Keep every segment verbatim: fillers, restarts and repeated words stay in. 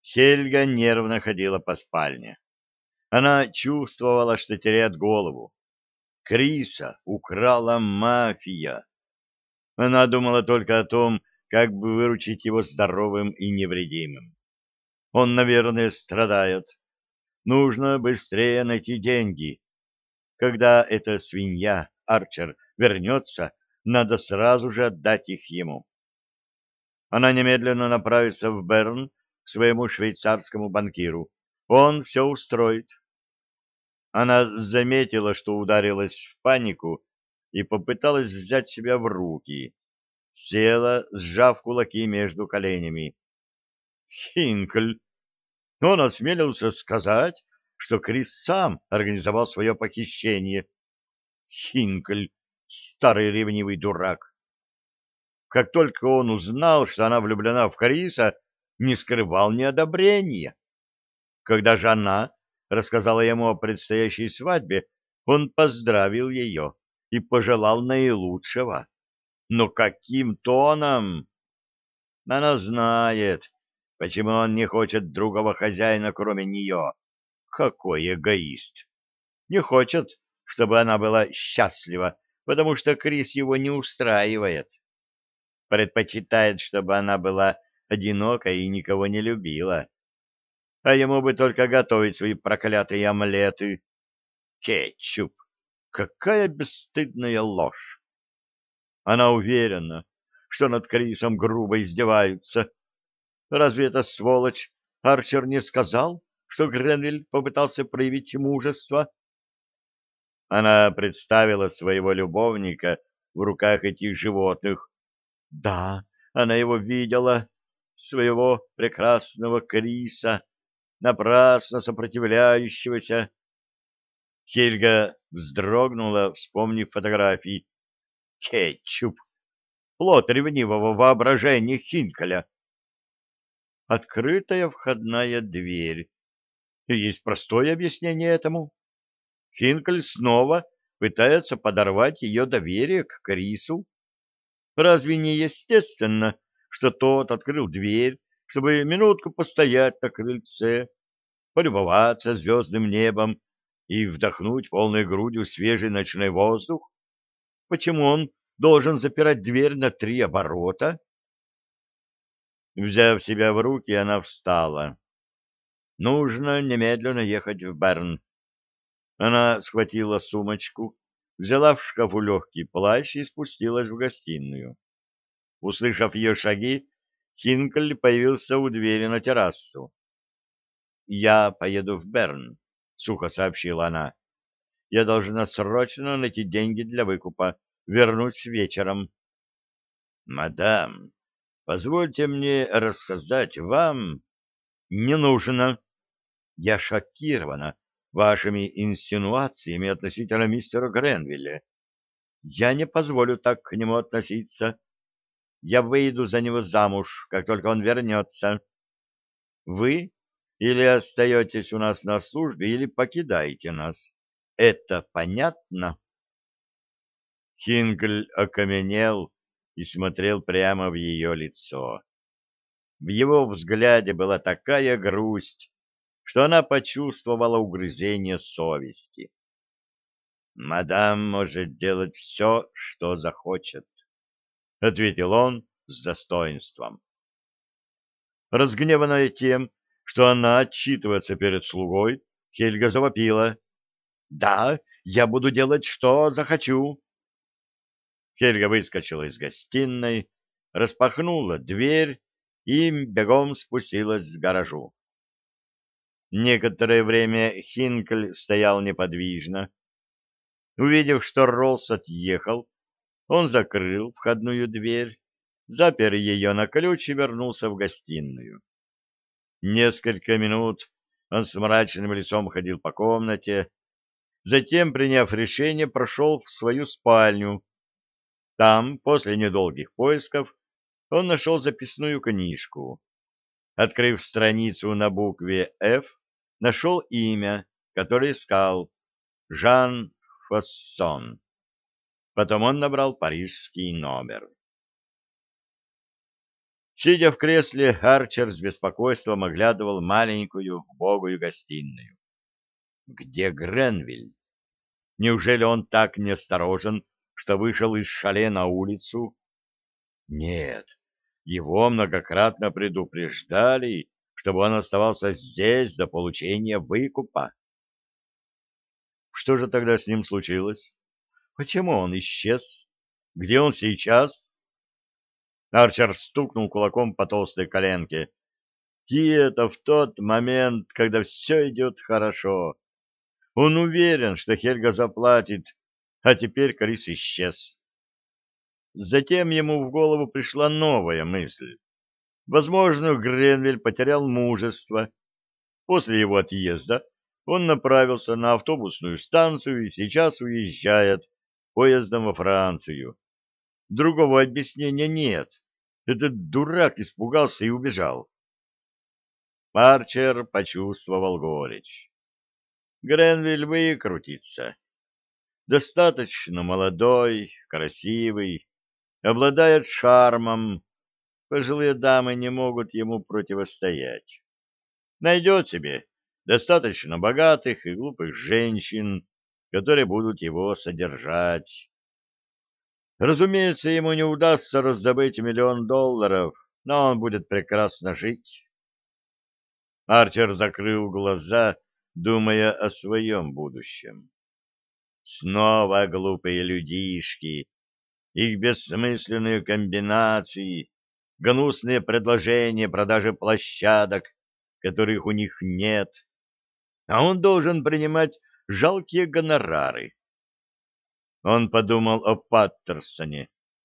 Хельга нервно ходила по спальне. Она чувствовала, что теряет голову. Криса украла мафия. Она думала только о том, как бы выручить его здоровым и невредимым. Он, наверное, страдает. Нужно быстрее найти деньги. Когда эта свинья, Арчер, вернется, надо сразу же отдать их ему. Она немедленно направится в Берн к своему швейцарскому банкиру. Он все устроит. Она заметила, что ударилась в панику и попыталась взять себя в руки. Села, сжав кулаки между коленями. Хинкль! Он осмелился сказать, что Крис сам организовал свое похищение. Хинкль! Старый ревнивый дурак! Как только он узнал, что она влюблена в Криса, не скрывал неодобрения. Когда же она рассказала ему о предстоящей свадьбе, он поздравил ее и пожелал наилучшего. Но каким тоном? Она знает, почему он не хочет другого хозяина, кроме нее. Какой эгоист! Не хочет, чтобы она была счастлива, потому что Крис его не устраивает. Предпочитает, чтобы она была одинока и никого не любила. А ему бы только готовить свои проклятые омлеты. Кетчуп! Какая бесстыдная ложь! Она уверена, что над Крисом грубо издеваются. Разве эта сволочь Арчер не сказал, что Гренвилл попытался проявить мужество? Она представила своего любовника в руках этих животных. Да, она его видела, своего прекрасного Криса, напрасно сопротивляющегося. Хельга вздрогнула, вспомнив фотографии. Кетчуп! Плод ревнивого воображения Хинкеля. Открытая входная дверь. И есть простое объяснение этому. Хинкель снова пытается подорвать ее доверие к Крису. Разве не естественно, что тот открыл дверь, чтобы минутку постоять на крыльце, полюбоваться звездным небом и вдохнуть полной грудью свежий ночной воздух? Почему он должен запирать дверь на три оборота? Взяв себя в руки, она встала. Нужно немедленно ехать в Берн. Она схватила сумочку, взяла в шкафу легкий плащ и спустилась в гостиную. Услышав ее шаги, Хинкель появился у двери на террасу. «Я поеду в Берн», — сухо сообщила она. «Я должна срочно найти деньги для выкупа. Вернусь вечером». «Мадам, позвольте мне рассказать вам...» «Не нужно. Я шокирована вашими инсинуациями относительно мистера Гренвилля. Я не позволю так к нему относиться. Я выйду за него замуж, как только он вернется. Вы или остаетесь у нас на службе, или покидаете нас. Это понятно?» Хинкль окаменел и смотрел прямо в ее лицо. В его взгляде была такая грусть, что она почувствовала угрызение совести. «Мадам может делать все, что захочет», — ответил он с достоинством. Разгневанная тем, что она отчитывается перед слугой, Хельга завопила. «Да, я буду делать, что захочу». Хельга выскочила из гостиной, распахнула дверь и бегом спустилась к гаражу. Некоторое время Хинкль стоял неподвижно. Увидев, что Роллс отъехал, он закрыл входную дверь, запер ее на ключ и вернулся в гостиную. Несколько минут он с мрачным лицом ходил по комнате, затем, приняв решение, прошел в свою спальню. Там, после недолгих поисков, он нашел записную книжку. Открыв страницу на букве «Ф», нашел имя, которое искал — Жан Фоссон. Потом он набрал парижский номер. Сидя в кресле, Арчер с беспокойством оглядывал маленькую убогую гостиную. Где Гренвилл? Неужели он так неосторожен, что вышел из шале на улицу? Нет, его многократно предупреждали, чтобы он оставался здесь до получения выкупа. Что же тогда с ним случилось? Почему он исчез? Где он сейчас? Арчер стукнул кулаком по толстой коленке. И это в тот момент, когда все идет хорошо. Он уверен, что Хельга заплатит, а теперь Крис исчез. Затем ему в голову пришла новая мысль. Возможно, Гренвилл потерял мужество. После его отъезда он направился на автобусную станцию и сейчас уезжает поездом во Францию. Другого объяснения нет. Этот дурак испугался и убежал. Арчер почувствовал горечь. Гренвилл выкрутится. Достаточно молодой, красивый, обладает шармом. Пожилые дамы не могут ему противостоять. Найдет себе достаточно богатых и глупых женщин, которые будут его содержать. Разумеется, ему не удастся раздобыть миллион долларов, но он будет прекрасно жить. Арчер закрыл глаза, думая о своем будущем. Снова глупые людишки, их бессмысленные комбинации, гнусные предложения продажи площадок, которых у них нет, а он должен принимать жалкие гонорары. Он подумал о Паттерсоне.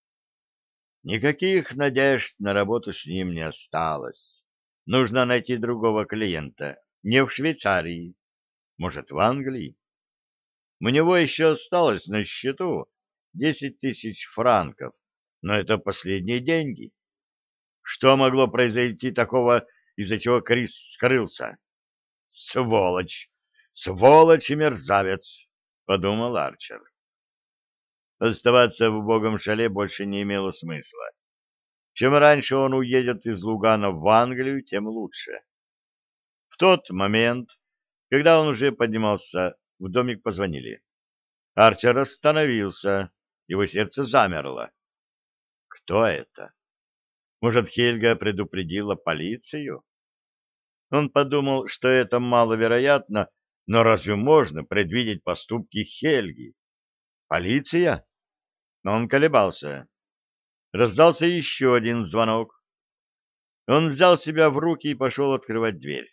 Никаких надежд на работу с ним не осталось. Нужно найти другого клиента. Не в Швейцарии, может, в Англии. У него еще осталось на счету десять тысяч франков, но это последние деньги. Что могло произойти такого, из-за чего Крис скрылся? Сволочь! Сволочь и мерзавец! — подумал Арчер. Оставаться в убогом шале больше не имело смысла. Чем раньше он уедет из Лугана в Англию, тем лучше. В тот момент, когда он уже поднимался, в домик позвонили. Арчер остановился, его сердце замерло. Кто это? Может, Хельга предупредила полицию? Он подумал, что это маловероятно, но разве можно предвидеть поступки Хельги? Полиция? Но он колебался. Раздался еще один звонок. Он взял себя в руки и пошел открывать дверь.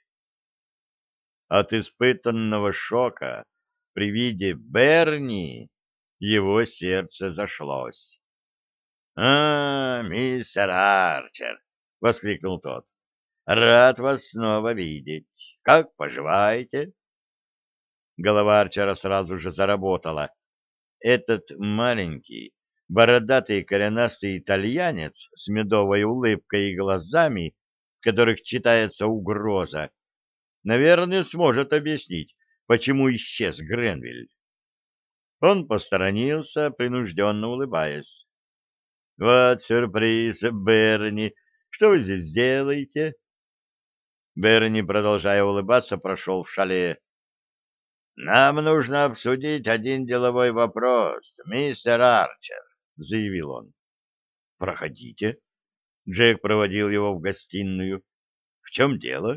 От испытанного шока при виде Берни его сердце зашлось. — А, мистер Арчер! — воскликнул тот. — Рад вас снова видеть. Как поживаете? Голова Арчера сразу же заработала. Этот маленький, бородатый коренастый итальянец с медовой улыбкой и глазами, в которых читается угроза, наверное, сможет объяснить, почему исчез Гренвилл. Он посторонился, принужденно улыбаясь. — Вот сюрприз, Берни. Что вы здесь делаете? Берни, продолжая улыбаться, прошел в шале. — Нам нужно обсудить один деловой вопрос, мистер Арчер, — заявил он. — Проходите. Джек проводил его в гостиную. — В чем дело?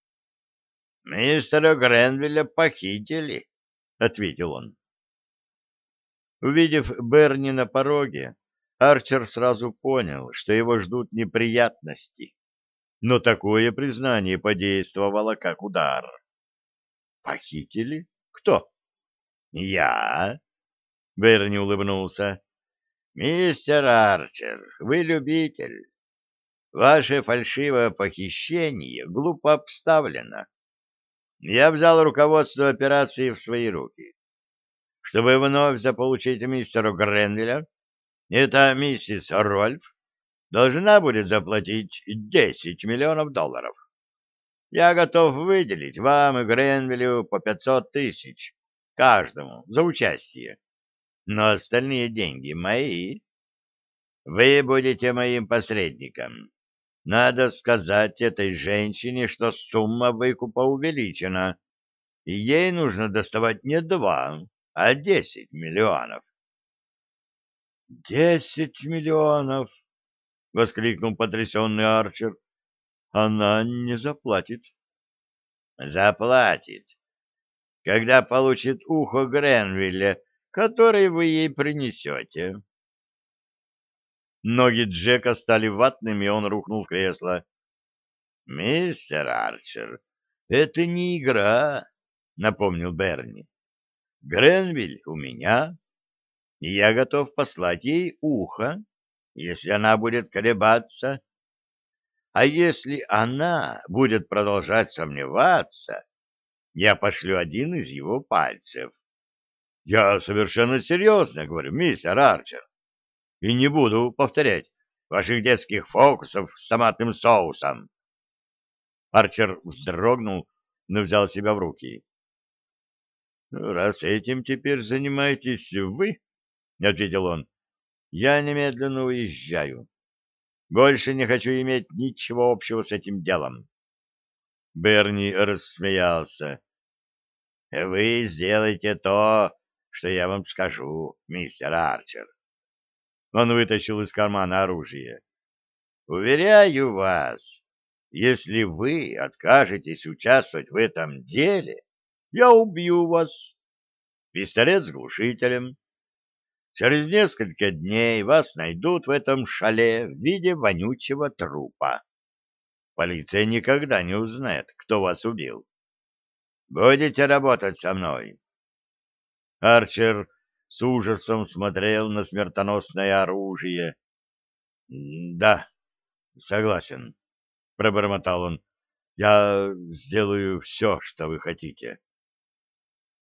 — Мистера Гренвилля похитили, — ответил он. Увидев Берни на пороге, Арчер сразу понял, что его ждут неприятности. Но такое признание подействовало как удар. «Похитили? Кто?» «Я?» — Берни улыбнулся. «Мистер Арчер, вы любитель. Ваше фальшивое похищение глупо обставлено. Я взял руководство операции в свои руки. Чтобы вновь заполучить мистера Гренвилля, эта миссис Рольф должна будет заплатить десять миллионов долларов. Я готов выделить вам и Гренвиллю по пятьсот тысяч каждому за участие, но остальные деньги мои. Вы будете моим посредником. Надо сказать этой женщине, что сумма выкупа увеличена, и ей нужно доставать не два, а десять миллионов. «Десять миллионов!» — воскликнул потрясенный Арчер. «Она не заплатит». «Заплатит, когда получит ухо Гренвилля, который вы ей принесете». Ноги Джека стали ватными, и он рухнул в кресло. «Мистер Арчер, это не игра», — напомнил Берни. «Гренвиль у меня, и я готов послать ей ухо, если она будет колебаться. А если она будет продолжать сомневаться, я пошлю один из его пальцев. Я совершенно серьезно говорю, мистер Арчер, и не буду повторять ваших детских фокусов с томатным соусом». Арчер вздрогнул, но взял себя в руки. «Раз этим теперь занимаетесь вы, — ответил он, — я немедленно уезжаю. Больше не хочу иметь ничего общего с этим делом». Берни рассмеялся. «Вы сделаете то, что я вам скажу, мистер Арчер». Он вытащил из кармана оружие. «Уверяю вас, если вы откажетесь участвовать в этом деле, я убью вас. Пистолет с глушителем. Через несколько дней вас найдут в этом шале в виде вонючего трупа. Полиция никогда не узнает, кто вас убил. Будете работать со мной?» Арчер с ужасом смотрел на смертоносное оружие. «Да, согласен», — пробормотал он. «Я сделаю все, что вы хотите».